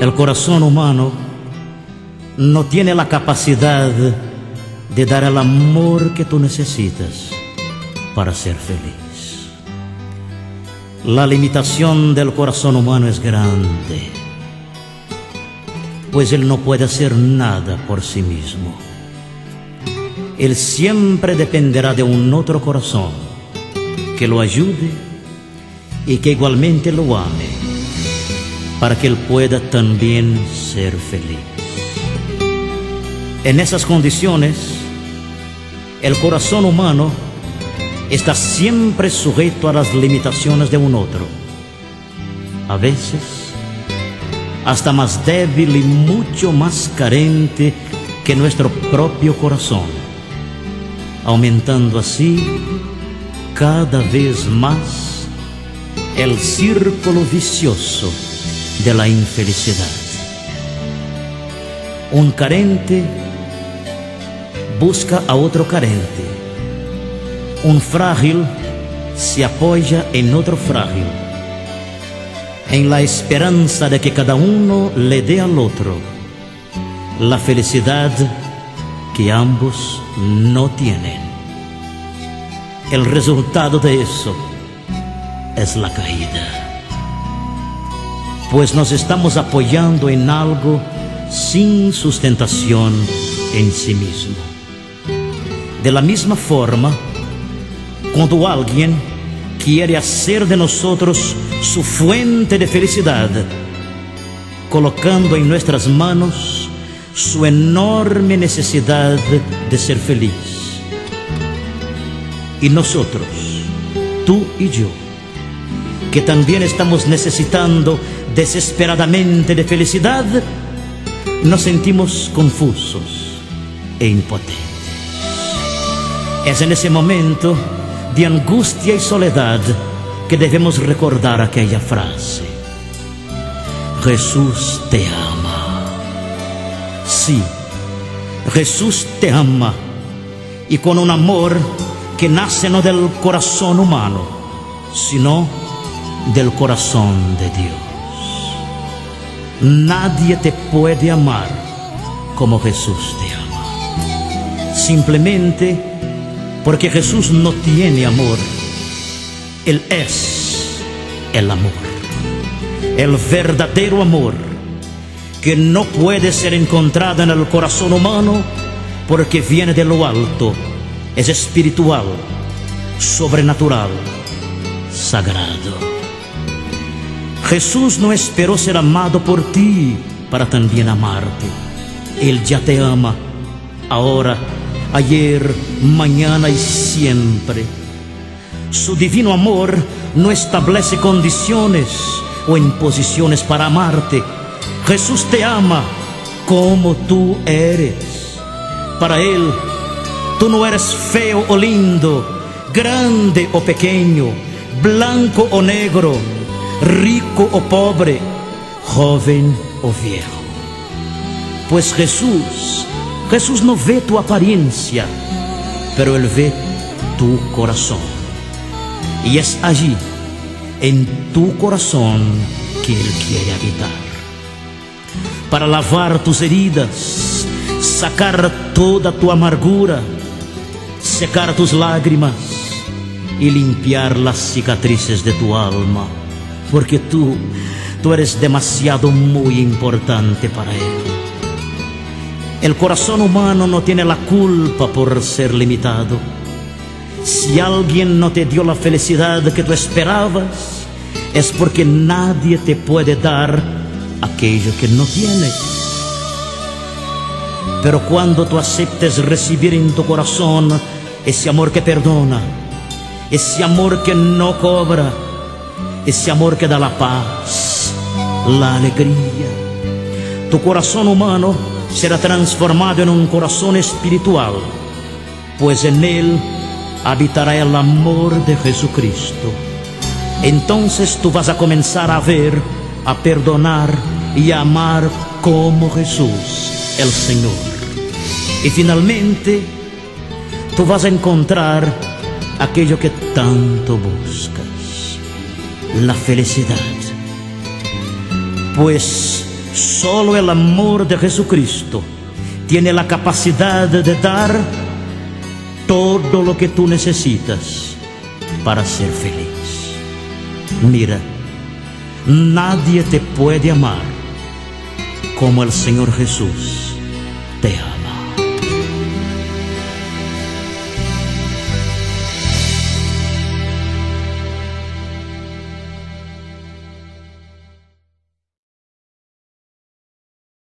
El corazón humano no tiene la capacidad de dar el amor que tú necesitas para ser feliz. La limitación del corazón humano es grande, pues él no puede hacer nada por sí mismo. Él siempre dependerá de un otro corazón que lo ayude y que igualmente lo ame, para que él pueda también ser feliz. En esas condiciones, el corazón humano está siempre sujeto a las limitaciones de un otro, a veces hasta más débil y mucho más carente que nuestro propio corazón, aumentando así cada vez más el círculo vicioso de la infelicidad. Un carente busca a otro carente. Un frágil se apoya en otro frágil, en la esperanza de que cada uno le dé al otro la felicidad que ambos no tienen. El resultado de eso es la caída, pues nos estamos apoyando en algo sin sustentación en sí mismo. De la misma forma, cuando alguien quiere hacer de nosotros su fuente de felicidad, colocando en nuestras manos su enorme necesidad de ser feliz, y nosotros, tú y yo, que también estamos necesitando desesperadamente de felicidad, nos sentimos confusos e impotentes. Es en ese momento de angustia y soledad que debemos recordar aquella frase: Jesús te ama. Sí, Jesús te ama, y con un amor que nace no del corazón humano, sino del corazón de Dios. Nadie te puede amar como Jesús te ama, simplemente porque Jesús no tiene amor. Él es el amor, el verdadero amor, que no puede ser encontrado en el corazón humano porque viene de lo alto, es espiritual, sobrenatural, sagrado. Jesús no esperó ser amado por ti para también amarte. Él ya te ama, ahora, ayer, mañana y siempre. Su divino amor no establece condiciones o imposiciones para amarte. Jesús te ama como tú eres. Para Él, tú no eres feo o lindo, grande o pequeño, blanco o negro, rico o pobre, joven o viejo. Pues Jesús no ve tu apariencia, pero Él ve tu corazón. Y es allí, en tu corazón, que Él quiere habitar, para lavar tus heridas, sacar toda tu amargura, secar tus lágrimas y limpiar las cicatrices de tu alma, porque tú eres demasiado muy importante para Él. El corazón humano no tiene la culpa por ser limitado. Si alguien no te dio la felicidad que tú esperabas, es porque nadie te puede dar aquello que no tienes. Pero cuando tú aceptes recibir en tu corazón ese amor que perdona, ese amor que no cobra, ese amor que da la paz, la alegría, tu corazón humano será transformado en un corazón espiritual, pues en él habitará el amor de Jesucristo. Entonces tú vas a comenzar a ver, a perdonar y a amar como Jesús, el Señor. Y finalmente tú vas a encontrar aquello que tanto buscas, la felicidad. Pues Solo el amor de Jesucristo tiene la capacidad de dar todo lo que tú necesitas para ser feliz. Mira, nadie te puede amar como el Señor Jesús te ama.